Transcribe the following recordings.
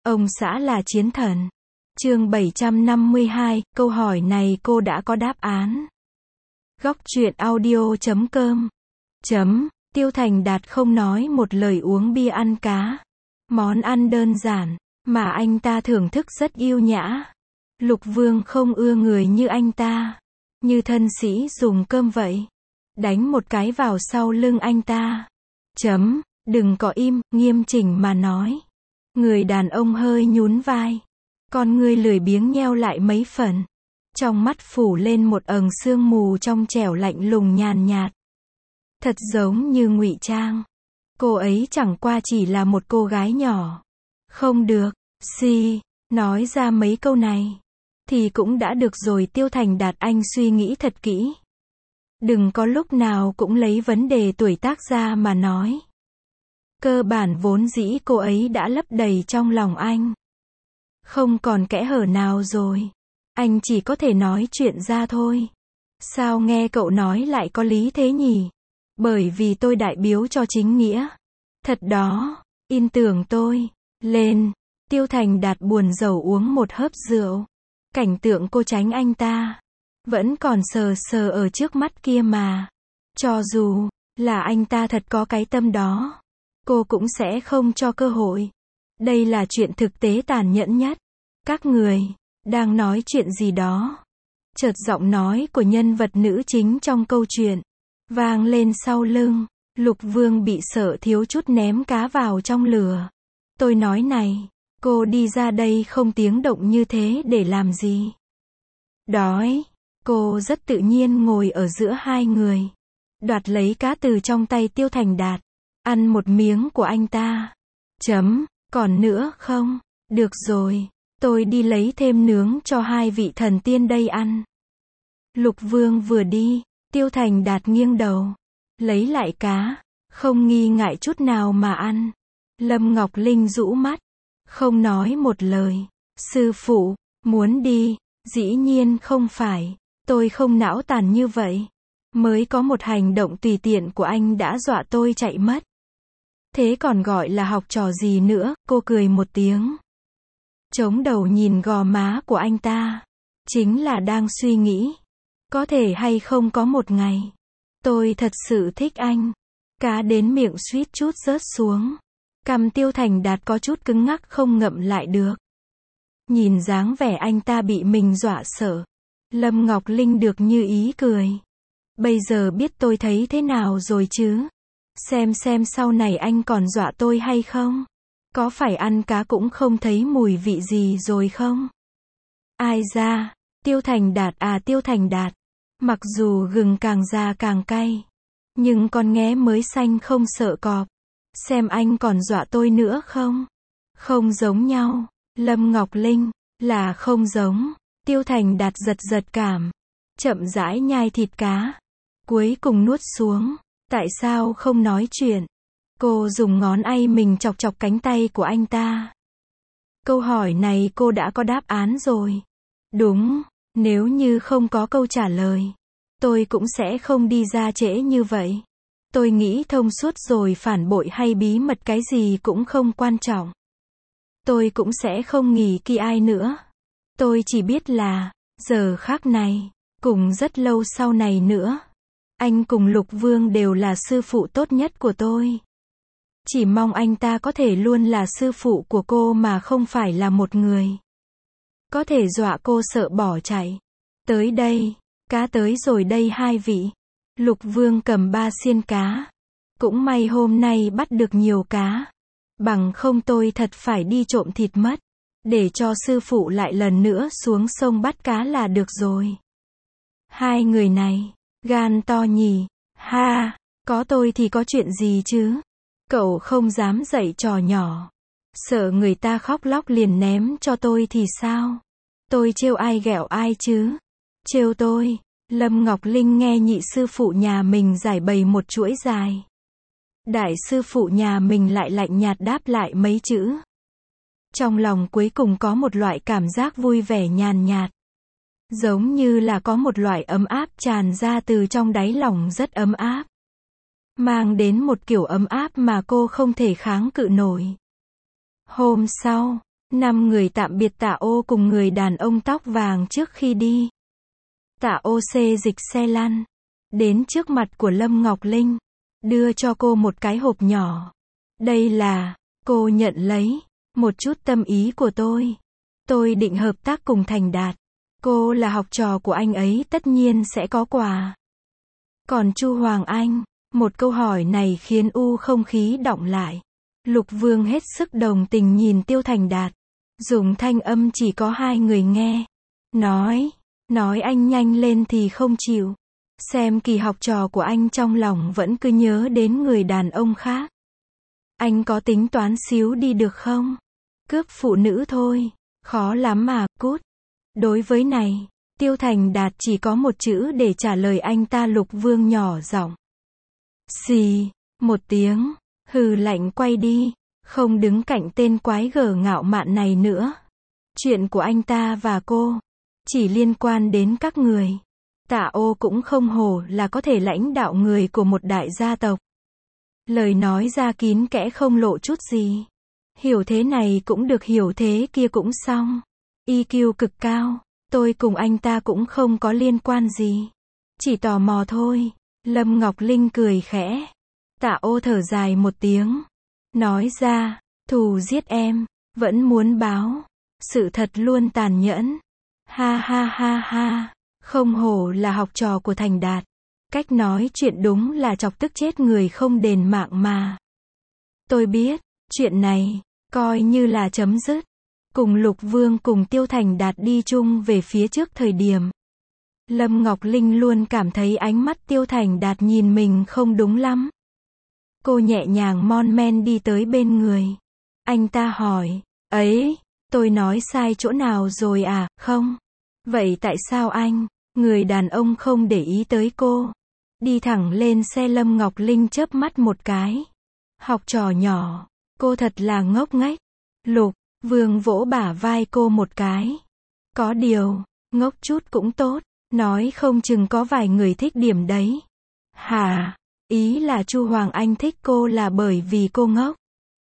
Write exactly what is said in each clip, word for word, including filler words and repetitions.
Ông xã là chiến thần. Chương bảy trăm năm mươi hai, câu hỏi này cô đã có đáp án. Góc truyện audio chấm com chấm Tiêu Thành Đạt không nói một lời uống bia ăn cá. Món ăn đơn giản, mà anh ta thưởng thức rất yêu nhã. Lục Vương không ưa người như anh ta. Như thân sĩ dùng cơm vậy. Đánh một cái vào sau lưng anh ta. Chấm, đừng có im, nghiêm chỉnh mà nói. Người đàn ông hơi nhún vai. Con ngươi lười biếng nheo lại mấy phần. Trong mắt phủ lên một ầng sương mù trong trẻo lạnh lùng nhàn nhạt. Thật giống như ngụy trang. Cô ấy chẳng qua chỉ là một cô gái nhỏ. Không được, si, nói ra mấy câu này. Thì cũng đã được rồi. Tiêu Thành Đạt, anh suy nghĩ thật kỹ. Đừng có lúc nào cũng lấy vấn đề tuổi tác ra mà nói. Cơ bản vốn dĩ cô ấy đã lấp đầy trong lòng anh. Không còn kẽ hở nào rồi. Anh chỉ có thể nói chuyện ra thôi. Sao nghe cậu nói lại có lý thế nhỉ? Bởi vì tôi đại biểu cho chính nghĩa. Thật đó, in tưởng tôi. Lên. Tiêu Thành Đạt buồn rầu uống một hớp rượu. Cảnh tượng cô tránh anh ta vẫn còn sờ sờ ở trước mắt kia mà. Cho dù là anh ta thật có cái tâm đó, cô cũng sẽ không cho cơ hội. Đây là chuyện thực tế tàn nhẫn nhất. Các người đang nói chuyện gì đó? Chợt giọng nói của nhân vật nữ chính trong câu chuyện vang lên sau lưng. Lục Vương bị sợ thiếu chút ném cá vào trong lửa. Tôi nói này, cô đi ra đây không tiếng động như thế để làm gì? Đói. Cô rất tự nhiên ngồi ở giữa hai người. Đoạt lấy cá từ trong tay Tiêu Thành Đạt. Ăn một miếng của anh ta. Chấm, còn nữa không? Được rồi, tôi đi lấy thêm nướng cho hai vị thần tiên đây ăn. Lục Vương vừa đi, Tiêu Thành Đạt nghiêng đầu. Lấy lại cá, không nghi ngại chút nào mà ăn. Lâm Ngọc Linh rũ mắt, không nói một lời. Sư phụ, muốn đi, dĩ nhiên không phải. Tôi không não tàn như vậy. Mới có một hành động tùy tiện của anh đã dọa tôi chạy mất. Thế còn gọi là học trò gì nữa? Cô cười một tiếng. Chống đầu nhìn gò má của anh ta. Chính là đang suy nghĩ. Có thể hay không có một ngày. Tôi thật sự thích anh. Cá đến miệng suýt chút rớt xuống. Cằm Tiêu Thành Đạt có chút cứng ngắc không ngậm lại được. Nhìn dáng vẻ anh ta bị mình dọa sợ. Lâm Ngọc Linh được như ý cười. Bây giờ biết tôi thấy thế nào rồi chứ? Xem xem sau này anh còn dọa tôi hay không? Có phải ăn cá cũng không thấy mùi vị gì rồi không? Ai ra? Tiêu Thành Đạt à Tiêu Thành Đạt. Mặc dù gừng càng già càng cay. Nhưng con nghé mới xanh không sợ cọp. Xem anh còn dọa tôi nữa không? Không giống nhau. Lâm Ngọc Linh. Là không giống. Tiêu Thành Đạt giật giật cảm. Chậm rãi nhai thịt cá. Cuối cùng nuốt xuống. Tại sao không nói chuyện? Cô dùng ngón tay mình chọc chọc cánh tay của anh ta. Câu hỏi này cô đã có đáp án rồi. Đúng, nếu như không có câu trả lời, tôi cũng sẽ không đi ra trễ như vậy. Tôi nghĩ thông suốt rồi, phản bội hay bí mật cái gì cũng không quan trọng. Tôi cũng sẽ không nghỉ kỳ ai nữa. Tôi chỉ biết là, giờ khắc này, cùng rất lâu sau này nữa, anh cùng Lục Vương đều là sư phụ tốt nhất của tôi. Chỉ mong anh ta có thể luôn là sư phụ của cô mà không phải là một người có thể dọa cô sợ bỏ chạy. Tới đây, cá tới rồi đây hai vị. Lục Vương cầm ba xiên cá. Cũng may hôm nay bắt được nhiều cá. Bằng không tôi thật phải đi trộm thịt mất. Để cho sư phụ lại lần nữa xuống sông bắt cá là được rồi. Hai người này, gan to nhỉ. Ha, có tôi thì có chuyện gì chứ? Cậu không dám dạy trò nhỏ. Sợ người ta khóc lóc liền ném cho tôi thì sao? Tôi trêu ai ghẹo ai chứ? Trêu tôi. Lâm Ngọc Linh nghe nhị sư phụ nhà mình giải bày một chuỗi dài. Đại sư phụ nhà mình lại lạnh nhạt đáp lại mấy chữ. Trong lòng cuối cùng có một loại cảm giác vui vẻ nhàn nhạt. Giống như là có một loại ấm áp tràn ra từ trong đáy lòng, rất ấm áp. Mang đến một kiểu ấm áp mà cô không thể kháng cự nổi. Hôm sau, Năm người tạm biệt Tạ Ô cùng người đàn ông tóc vàng trước khi đi. Tạ Ô xê dịch xe lăn, đến trước mặt của Lâm Ngọc Linh, đưa cho cô một cái hộp nhỏ. Đây là, cô nhận lấy, một chút tâm ý của tôi. Tôi định hợp tác cùng Thành Đạt. Cô là học trò của anh ấy tất nhiên sẽ có quà. Còn Chu Hoàng Anh, một câu hỏi này khiến u không khí đọng lại. Lục Vương hết sức đồng tình nhìn Tiêu Thành Đạt, dùng thanh âm chỉ có hai người nghe. Nói, nói anh nhanh lên thì không chịu. Xem kỳ học trò của anh trong lòng vẫn cứ nhớ đến người đàn ông khác. Anh có tính toán xíu đi được không? Cướp phụ nữ thôi, khó lắm mà, cút. Đối với này, Tiêu Thành Đạt chỉ có một chữ để trả lời anh ta. Lục Vương nhỏ giọng. Xì, một tiếng, hừ lạnh quay đi, không đứng cạnh tên quái gở ngạo mạn này nữa. Chuyện của anh ta và cô, chỉ liên quan đến các người. Tạ Ô cũng không hổ là có thể lãnh đạo người của một đại gia tộc. Lời nói ra kín kẽ không lộ chút gì. Hiểu thế này cũng được, hiểu thế kia cũng xong. i kiu cực cao, tôi cùng anh ta cũng không có liên quan gì. Chỉ tò mò thôi. Lâm Ngọc Linh cười khẽ. Tạ Ô thở dài một tiếng. Nói ra, thù giết em, vẫn muốn báo. Sự thật luôn tàn nhẫn. Ha ha ha ha, không hổ là học trò của Thành Đạt. Cách nói chuyện đúng là chọc tức chết người không đền mạng mà. Tôi biết, chuyện này, coi như là chấm dứt. Cùng Lục Vương cùng Tiêu Thành Đạt đi chung về phía trước thời điểm. Lâm Ngọc Linh luôn cảm thấy ánh mắt Tiêu Thành Đạt nhìn mình không đúng lắm. Cô nhẹ nhàng mon men đi tới bên người. Anh ta hỏi, ấy, tôi nói sai chỗ nào rồi à, không? Vậy tại sao anh, người đàn ông không để ý tới cô? Đi thẳng lên xe. Lâm Ngọc Linh chớp mắt một cái. Học trò nhỏ, cô thật là ngốc nghếch. Lục Vương vỗ bả vai cô một cái. Có điều, ngốc chút cũng tốt, nói không chừng có vài người thích điểm đấy. Hả? Ý là Chu Hoàng Anh thích cô là bởi vì cô ngốc.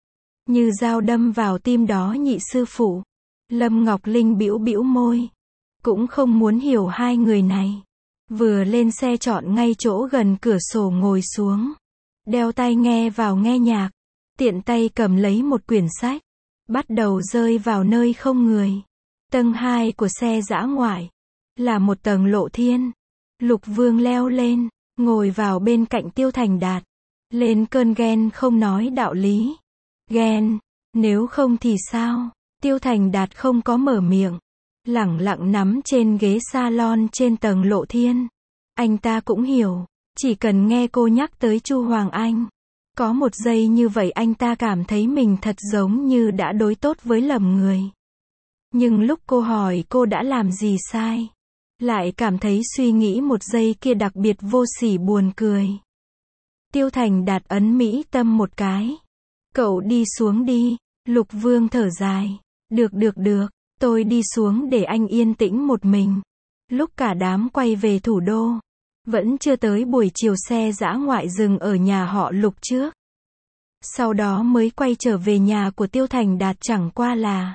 Như dao đâm vào tim đó nhị sư phụ. Lâm Ngọc Linh bĩu bĩu môi. Cũng không muốn hiểu hai người này. Vừa lên xe chọn ngay chỗ gần cửa sổ ngồi xuống. Đeo tai nghe vào nghe nhạc. Tiện tay cầm lấy một quyển sách. Bắt đầu rơi vào nơi không người. Tầng hai của xe dã ngoại. Là một tầng lộ thiên. Lục Vương leo lên, ngồi vào bên cạnh Tiêu Thành Đạt. Lên cơn ghen không nói đạo lý. Ghen, nếu không thì sao? Tiêu Thành Đạt không có mở miệng. Lẳng lặng nắm trên ghế salon trên tầng lộ thiên. Anh ta cũng hiểu, chỉ cần nghe cô nhắc tới Chu Hoàng Anh. Có một giây như vậy anh ta cảm thấy mình thật giống như đã đối tốt với lầm người. Nhưng lúc cô hỏi cô đã làm gì sai, lại cảm thấy suy nghĩ một giây kia đặc biệt vô sỉ buồn cười. Tiêu Thành Đạt ấn mỹ tâm một cái. Cậu đi xuống đi. Lục Vương thở dài. Được được được, tôi đi xuống để anh yên tĩnh một mình. Lúc cả đám quay về thủ đô, vẫn chưa tới buổi chiều xe dã ngoại dừng ở nhà họ Lục trước. Sau đó mới quay trở về nhà của Tiêu Thành Đạt, chẳng qua là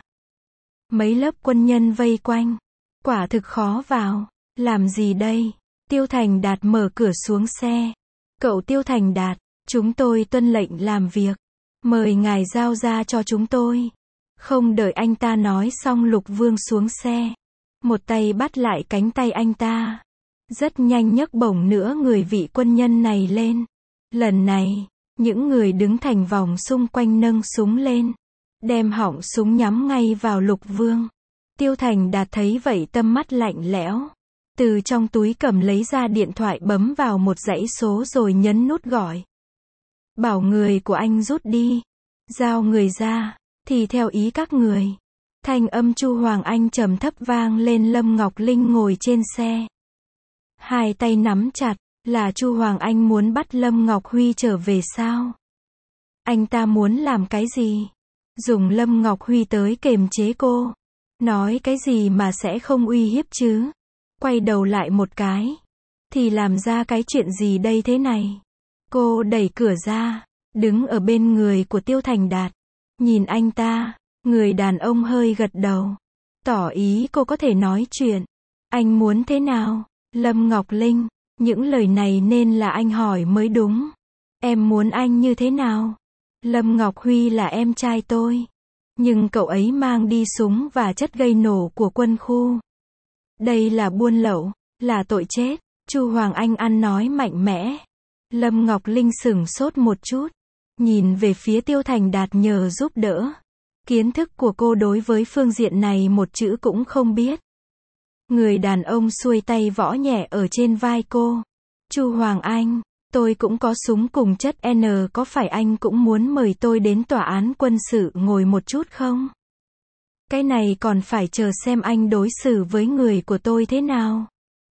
mấy lớp quân nhân vây quanh. Quả thực khó vào. Làm gì đây? Tiêu Thành Đạt mở cửa xuống xe. Cậu Tiêu Thành Đạt, chúng tôi tuân lệnh làm việc. Mời ngài giao ra cho chúng tôi. Không đợi anh ta nói xong, Lục Vương xuống xe. Một tay bắt lại cánh tay anh ta. Rất nhanh nhấc bổng nữa người vị quân nhân này lên. Lần này, những người đứng thành vòng xung quanh nâng súng lên. Đem họng súng nhắm ngay vào Lục Vương. Tiêu Thành Đạt thấy vậy tâm mắt lạnh lẽo. Từ trong túi cầm lấy ra điện thoại bấm vào một dãy số rồi nhấn nút gọi. Bảo người của anh rút đi. Giao người ra. Thì theo ý các người. Thanh âm Chu Hoàng Anh trầm thấp vang lên. Lâm Ngọc Linh ngồi trên xe. Hai tay nắm chặt. Là Chu Hoàng Anh muốn bắt Lâm Ngọc Huy trở về sao? Anh ta muốn làm cái gì? Dùng Lâm Ngọc Huy tới kềm chế cô. Nói cái gì mà sẽ không uy hiếp chứ? Quay đầu lại một cái. Thì làm ra cái chuyện gì đây thế này? Cô đẩy cửa ra. Đứng ở bên người của Tiêu Thành Đạt. Nhìn anh ta. Người đàn ông hơi gật đầu, tỏ ý cô có thể nói chuyện. Anh muốn thế nào? Lâm Ngọc Linh, những lời này nên là anh hỏi mới đúng. Em muốn anh như thế nào? Lâm Ngọc Huy là em trai tôi. Nhưng cậu ấy mang đi súng và chất gây nổ của quân khu. Đây là buôn lậu, là tội chết. Chu Hoàng Anh ăn nói mạnh mẽ. Lâm Ngọc Linh sửng sốt một chút, nhìn về phía Tiêu Thành Đạt nhờ giúp đỡ. Kiến thức của cô đối với phương diện này một chữ cũng không biết. Người đàn ông xuôi tay võ nhẹ ở trên vai cô. Chu Hoàng Anh, tôi cũng có súng cùng chất N, có phải anh cũng muốn mời tôi đến tòa án quân sự ngồi một chút không? Cái này còn phải chờ xem anh đối xử với người của tôi thế nào.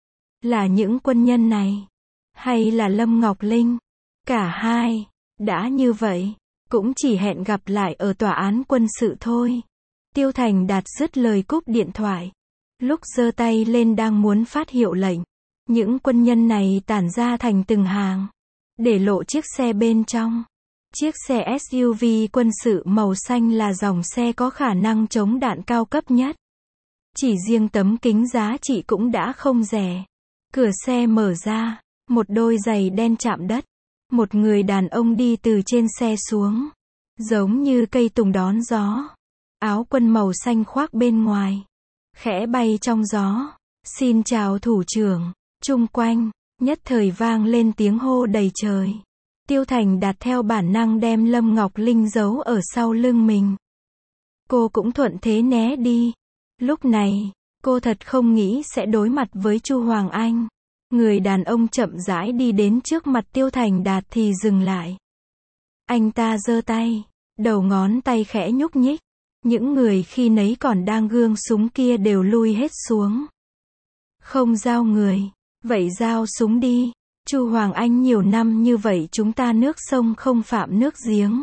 Là những quân nhân này, hay là Lâm Ngọc Linh? Cả hai. Đã như vậy, cũng chỉ hẹn gặp lại ở tòa án quân sự thôi. Tiêu Thành Đạt dứt lời cúp điện thoại. Lúc giơ tay lên đang muốn phát hiệu lệnh, những quân nhân này tản ra thành từng hàng, để lộ chiếc xe bên trong. Chiếc xe ét u vê quân sự màu xanh là dòng xe có khả năng chống đạn cao cấp nhất. Chỉ riêng tấm kính giá trị cũng đã không rẻ. Cửa xe mở ra, một đôi giày đen chạm đất. Một người đàn ông đi từ trên xe xuống, giống như cây tùng đón gió. Áo quân màu xanh khoác bên ngoài, khẽ bay trong gió. Xin chào thủ trưởng. Chung quanh, nhất thời vang lên tiếng hô đầy trời. Tiêu Thành Đạt theo bản năng đem Lâm Ngọc Linh giấu ở sau lưng mình. Cô cũng thuận thế né đi. Lúc này, cô thật không nghĩ sẽ đối mặt với Chu Hoàng Anh. Người đàn ông chậm rãi đi đến trước mặt Tiêu Thành Đạt thì dừng lại. Anh ta giơ tay, đầu ngón tay khẽ nhúc nhích. Những người khi nấy còn đang gương súng kia đều lui hết xuống. Không giao người, vậy giao súng đi. Chu Hoàng Anh, nhiều năm như vậy chúng ta nước sông không phạm nước giếng.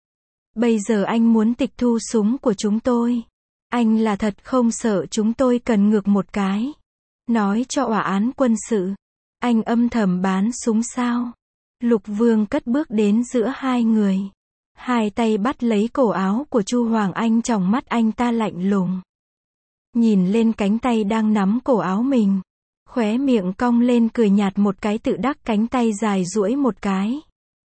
Bây giờ anh muốn tịch thu súng của chúng tôi. Anh là thật không sợ chúng tôi cần ngược một cái. Nói cho tòa án quân sự, anh âm thầm bán súng sao? Lục Vương cất bước đến giữa hai người. Hai tay bắt lấy cổ áo của Chu Hoàng Anh, trong mắt anh ta lạnh lùng. Nhìn lên cánh tay đang nắm cổ áo mình. Khóe miệng cong lên cười nhạt một cái, tự đắc cánh tay dài duỗi một cái.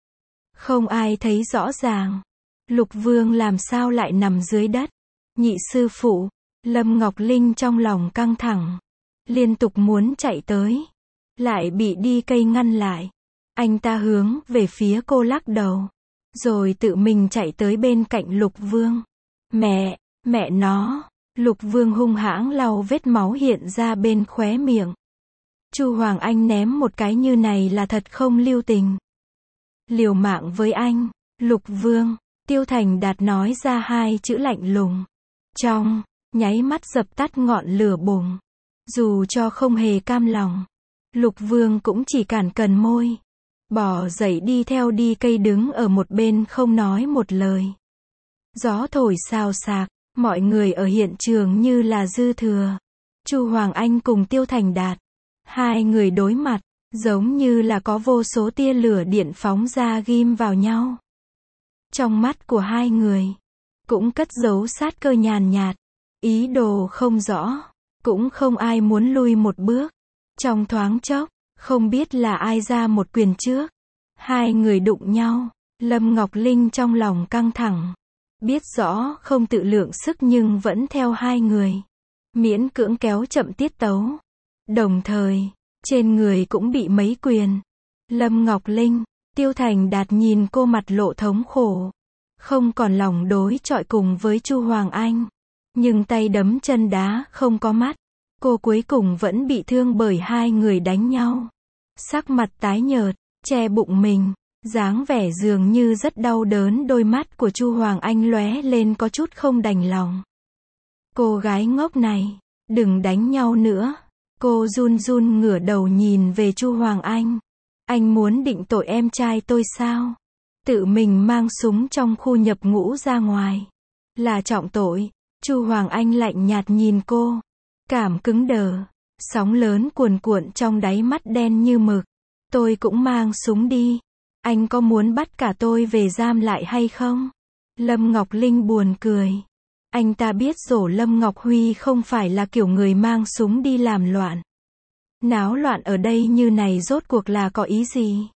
Không ai thấy rõ ràng. Lục Vương làm sao lại nằm dưới đất? Nhị sư phụ, Lâm Ngọc Linh trong lòng căng thẳng. Liên tục muốn chạy tới. Lại bị đi cây ngăn lại. Anh ta hướng về phía cô lắc đầu. Rồi tự mình chạy tới bên cạnh Lục Vương. Mẹ, mẹ nó. Lục Vương hung hãng lau vết máu hiện ra bên khóe miệng. Chu Hoàng Anh ném một cái như này là thật không lưu tình. Liều mạng với anh, Lục Vương. Tiêu Thành Đạt nói ra hai chữ lạnh lùng. Trong nháy mắt dập tắt ngọn lửa bùng. Dù cho không hề cam lòng, Lục Vương cũng chỉ cản cần môi. Bỏ dậy đi theo đi cây, đứng ở một bên không nói một lời. Gió thổi xào xạc, mọi người ở hiện trường như là dư thừa. Chu Hoàng Anh cùng Tiêu Thành Đạt. Hai người đối mặt, giống như là có vô số tia lửa điện phóng ra ghim vào nhau. Trong mắt của hai người, cũng cất giấu sát cơ nhàn nhạt. Ý đồ không rõ, cũng không ai muốn lui một bước. Trong thoáng chốc, không biết là ai ra một quyền trước. Hai người đụng nhau, Lâm Ngọc Linh trong lòng căng thẳng. Biết rõ không tự lượng sức nhưng vẫn theo hai người. Miễn cưỡng kéo chậm tiết tấu. Đồng thời, trên người cũng bị mấy quyền. Lâm Ngọc Linh, Tiêu Thành Đạt nhìn cô mặt lộ thống khổ. Không còn lòng đối chọi cùng với Chu Hoàng Anh. Nhưng tay đấm chân đá không có mắt. Cô cuối cùng vẫn bị thương bởi hai người đánh nhau. Sắc mặt tái nhợt, che bụng mình, dáng vẻ dường như rất đau đớn. Đôi mắt của Chu Hoàng Anh lóe lên có chút không đành lòng. Cô gái ngốc này, đừng đánh nhau nữa. Cô run run ngửa đầu nhìn về Chu Hoàng Anh. Anh muốn định tội em trai tôi sao? Tự mình mang súng trong khu nhập ngũ ra ngoài. Là trọng tội. Chu Hoàng Anh lạnh nhạt nhìn cô. Cảm cứng đờ. Sóng lớn cuồn cuộn trong đáy mắt đen như mực. Tôi cũng mang súng đi. Anh có muốn bắt cả tôi về giam lại hay không? Lâm Ngọc Linh buồn cười. Anh ta biết rổ Lâm Ngọc Huy không phải là kiểu người mang súng đi làm loạn. Náo loạn ở đây như này rốt cuộc là có ý gì?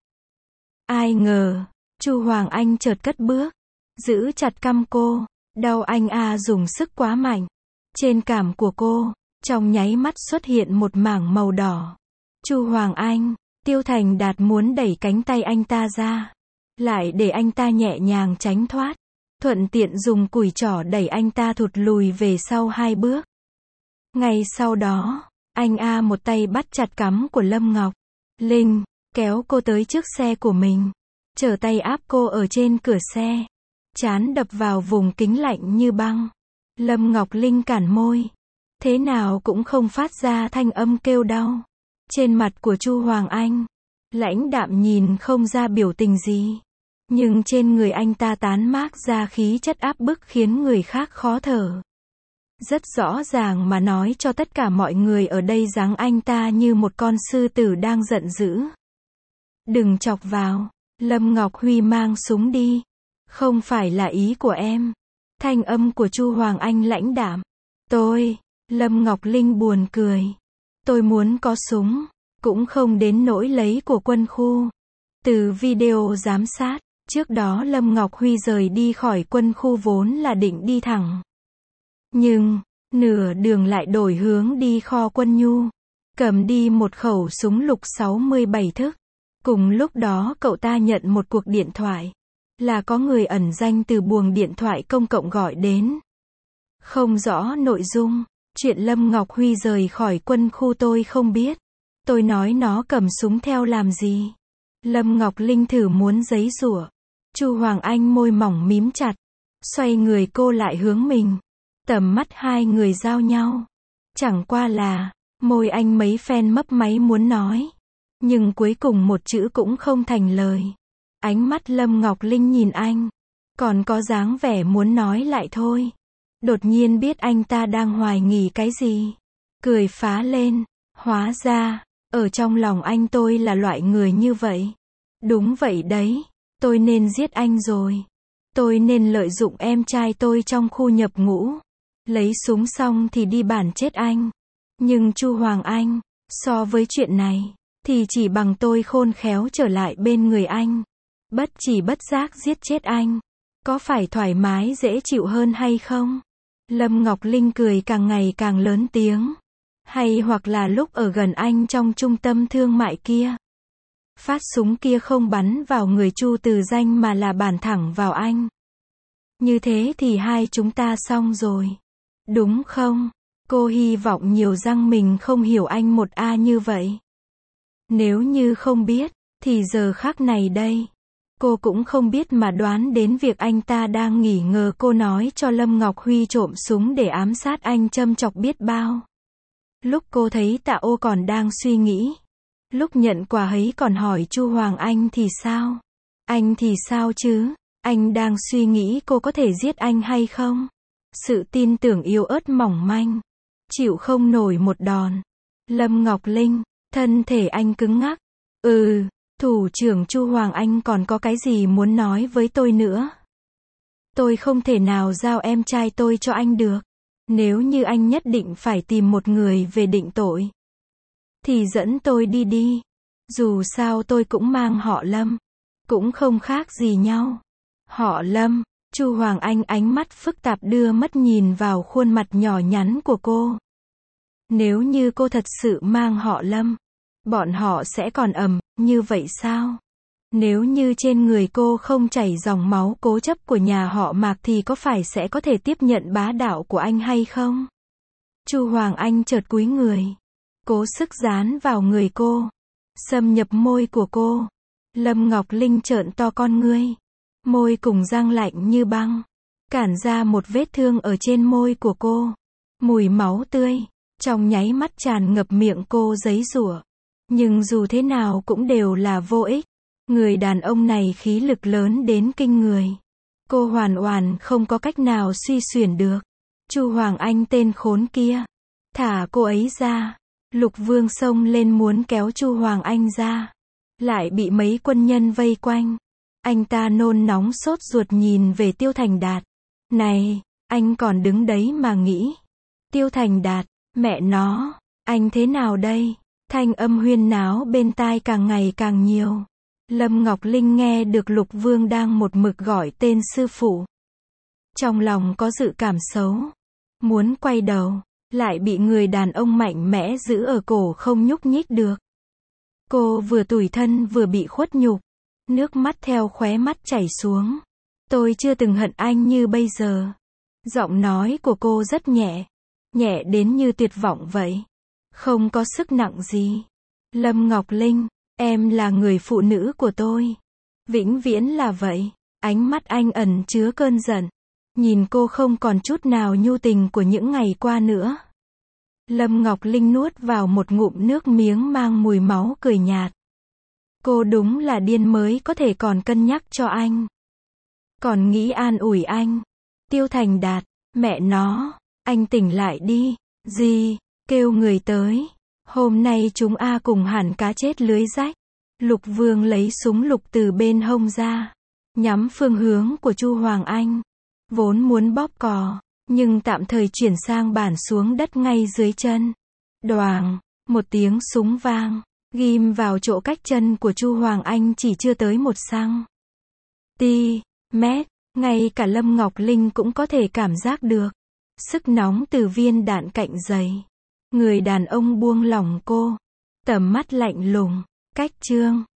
Ai ngờ, Chu Hoàng Anh chợt cất bước, giữ chặt cằm cô, đau anh a dùng sức quá mạnh. Trên cằm của cô, trong nháy mắt xuất hiện một mảng màu đỏ. Chu Hoàng Anh, Tiêu Thành Đạt muốn đẩy cánh tay anh ta ra, lại để anh ta nhẹ nhàng tránh thoát, thuận tiện dùng cùi trỏ đẩy anh ta thụt lùi về sau hai bước. Ngay sau đó, anh A một tay bắt chặt cằm của Lâm Ngọc Linh, kéo cô tới trước xe của mình, trở tay áp cô ở trên cửa xe, trán đập vào vùng kính lạnh như băng. Lâm Ngọc Linh cản môi, thế nào cũng không phát ra thanh âm kêu đau. Trên mặt của Chu Hoàng Anh, lãnh đạm nhìn không ra biểu tình gì, nhưng trên người anh ta tán mác ra khí chất áp bức khiến người khác khó thở. Rất rõ ràng mà nói cho tất cả mọi người ở đây rằng anh ta như một con sư tử đang giận dữ. Đừng chọc vào, Lâm Ngọc Huy mang súng đi. Không phải là ý của em. Thanh âm của Chu Hoàng Anh lãnh đạm. Tôi, Lâm Ngọc Linh buồn cười. Tôi muốn có súng, cũng không đến nỗi lấy của quân khu. Từ video giám sát, trước đó Lâm Ngọc Huy rời đi khỏi quân khu vốn là định đi thẳng. Nhưng, nửa đường lại đổi hướng đi kho quân nhu, cầm đi một khẩu súng lục sáu mươi bảy thức. Cùng lúc đó cậu ta nhận một cuộc điện thoại, là có người ẩn danh từ buồng điện thoại công cộng gọi đến. Không rõ nội dung, chuyện Lâm Ngọc Huy rời khỏi quân khu tôi không biết. Tôi nói nó cầm súng theo làm gì? Lâm Ngọc Linh thử muốn giấy giụa. Chu Hoàng Anh môi mỏng mím chặt, xoay người cô lại hướng mình. Tầm mắt hai người giao nhau. Chẳng qua là, môi anh mấy phen mấp máy muốn nói, nhưng cuối cùng một chữ cũng không thành lời. Ánh mắt Lâm Ngọc Linh nhìn anh, còn có dáng vẻ muốn nói lại thôi. Đột nhiên biết anh ta đang hoài nghi cái gì, cười phá lên. Hóa ra, ở trong lòng anh tôi là loại người như vậy. Đúng vậy đấy, tôi nên giết anh rồi. Tôi nên lợi dụng em trai tôi trong khu nhập ngũ, lấy súng xong thì đi bản chết anh. Nhưng Chu Hoàng Anh, so với chuyện này, thì chỉ bằng tôi khôn khéo trở lại bên người anh, bất chỉ bất giác giết chết anh. Có phải thoải mái dễ chịu hơn hay không? Lâm Ngọc Linh cười càng ngày càng lớn tiếng. Hay hoặc là lúc ở gần anh trong trung tâm thương mại kia, phát súng kia không bắn vào người Chu Từ Danh mà là bắn thẳng vào anh. Như thế thì hai chúng ta xong rồi. Đúng không? Cô hy vọng nhiều răng mình không hiểu anh một a như vậy. Nếu như không biết, thì giờ khắc này đây, cô cũng không biết mà đoán đến việc anh ta đang nghi ngờ cô nói cho Lâm Ngọc Huy trộm súng để ám sát anh châm chọc biết bao. Lúc cô thấy Tạ Ô còn đang suy nghĩ, lúc nhận quà ấy còn hỏi Chu Hoàng Anh thì sao? Anh thì sao chứ? Anh đang suy nghĩ cô có thể giết anh hay không? Sự tin tưởng yếu ớt mỏng manh, chịu không nổi một đòn. Lâm Ngọc Linh, thân thể anh cứng ngắc. Ừ, thủ trưởng Chu Hoàng Anh còn có cái gì muốn nói với tôi nữa? Tôi không thể nào giao em trai tôi cho anh được. Nếu như anh nhất định phải tìm một người về định tội, thì dẫn tôi đi đi. Dù sao tôi cũng mang họ Lâm, cũng không khác gì nhau. Họ Lâm. Chu Hoàng Anh ánh mắt phức tạp đưa mắt nhìn vào khuôn mặt nhỏ nhắn của cô. Nếu như cô thật sự mang họ Lâm, bọn họ sẽ còn ầm như vậy sao? Nếu như trên người cô không chảy dòng máu cố chấp của nhà họ Mạc thì có phải sẽ có thể tiếp nhận bá đạo của anh hay không? Chu Hoàng Anh chợt cúi người, cố sức dán vào người cô, xâm nhập môi của cô. Lâm Ngọc Linh trợn to con ngươi, môi cùng răng lạnh như băng, cản ra một vết thương ở trên môi của cô. Mùi máu tươi, trong nháy mắt tràn ngập miệng cô giấy giụa. Nhưng dù thế nào cũng đều là vô ích. Người đàn ông này khí lực lớn đến kinh người. Cô hoàn toàn không có cách nào suy xuyển được. Chu Hoàng Anh tên khốn kia, thả cô ấy ra. Lục Vương xông lên muốn kéo Chu Hoàng Anh ra, lại bị mấy quân nhân vây quanh. Anh ta nôn nóng sốt ruột nhìn về Tiêu Thành Đạt. Này, Anh còn đứng đấy mà nghĩ. Tiêu Thành Đạt, mẹ nó, anh thế nào đây? Thanh âm huyên náo bên tai càng ngày càng nhiều. Lâm Ngọc Linh nghe được Lục Vương đang một mực gọi tên sư phụ. Trong lòng có dự cảm xấu. Muốn quay đầu, lại bị người đàn ông mạnh mẽ giữ ở cổ không nhúc nhích được. Cô vừa tủi thân vừa bị khuất nhục. Nước mắt theo khóe mắt chảy xuống. Tôi chưa từng hận anh như bây giờ. Giọng nói của cô rất nhẹ. Nhẹ đến như tuyệt vọng vậy. Không có sức nặng gì. Lâm Ngọc Linh, em là người phụ nữ của tôi. Vĩnh viễn là vậy. Ánh mắt anh ẩn chứa cơn giận. Nhìn cô không còn chút nào nhu tình của những ngày qua nữa. Lâm Ngọc Linh nuốt vào một ngụm nước miếng mang mùi máu cười nhạt. Cô đúng là điên mới có thể còn cân nhắc cho anh. Còn nghĩ an ủi anh. Tiêu Thành Đạt, mẹ nó, anh tỉnh lại đi. Gì, kêu người tới. Hôm nay chúng A cùng hẳn cá chết lưới rách. Lục Vương lấy súng lục từ bên hông ra. Nhắm phương hướng của Chu Hoàng Anh. Vốn muốn bóp cò, nhưng tạm thời chuyển sang bản xuống đất ngay dưới chân. Đoàng, một tiếng súng vang, ghim vào chỗ cách chân của Chu Hoàng Anh chỉ chưa tới một xăng ti mét, ngay cả Lâm Ngọc Linh cũng có thể cảm giác được. Sức nóng từ viên đạn cạnh giày. Người đàn ông buông lỏng cô. Tầm mắt lạnh lùng, cách chương.